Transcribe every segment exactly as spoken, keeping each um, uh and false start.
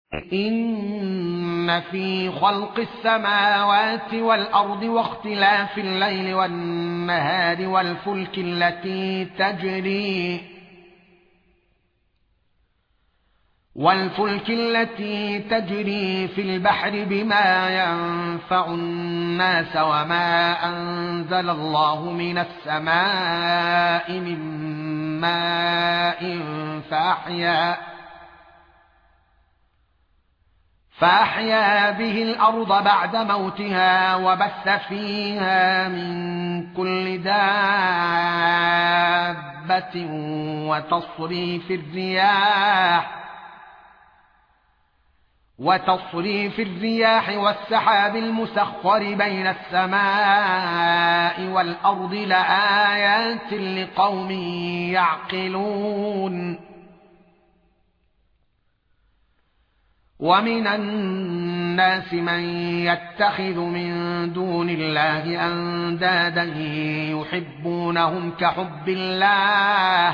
إن في خلق السماوات والأرض واختلاف الليل والنهار والفلك التي تجري والفلك التي تجري في البحر بما ينفع الناس وما أنزل الله من السماء من ماء فأحيا فأحيا به الأرض بعد موتها وبث فيها من كل دابة وتصريف الرياح وتصريف الرياح والسحاب المسخر بين السماء والأرض لآيات لقوم يعقلون ومن الناس من يتخذ من دون الله أندادا يحبونهم كحب الله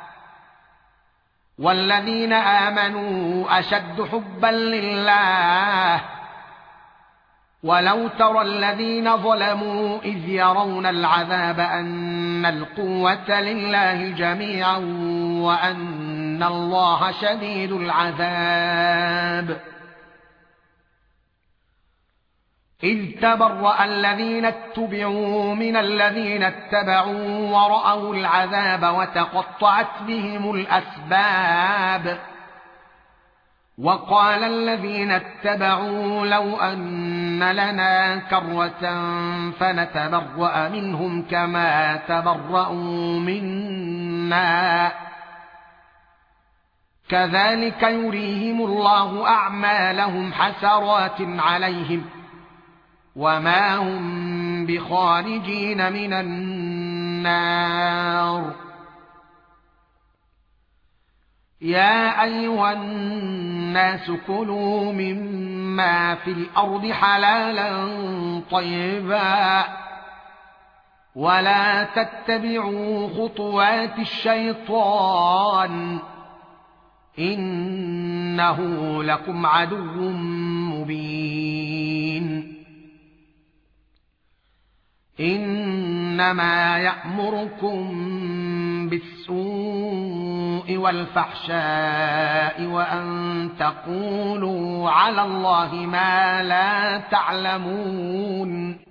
والذين آمنوا أشد حبا لله ولو ترى الذين ظلموا إذ يرون العذاب أن القوة لله جميعا وأن الله شديد العذاب إذ تبرأ الذين اتبعوا من الذين اتبعوا ورأوا العذاب وتقطعت بهم الأسباب وقال الذين اتبعوا لو أن لنا كرة فنتبرأ منهم كما تبرأوا منا كذلك يريهم الله أعمالهم حسرات عليهم وما هم بخارجين من النار يا أيها الناس كلوا مما في الأرض حلالا طيبا ولا تتبعوا خطوات الشيطان إنه لكم عدو مبين إنما يأمركم بالسوء والفحشاء وأن تقولوا على الله ما لا تعلمون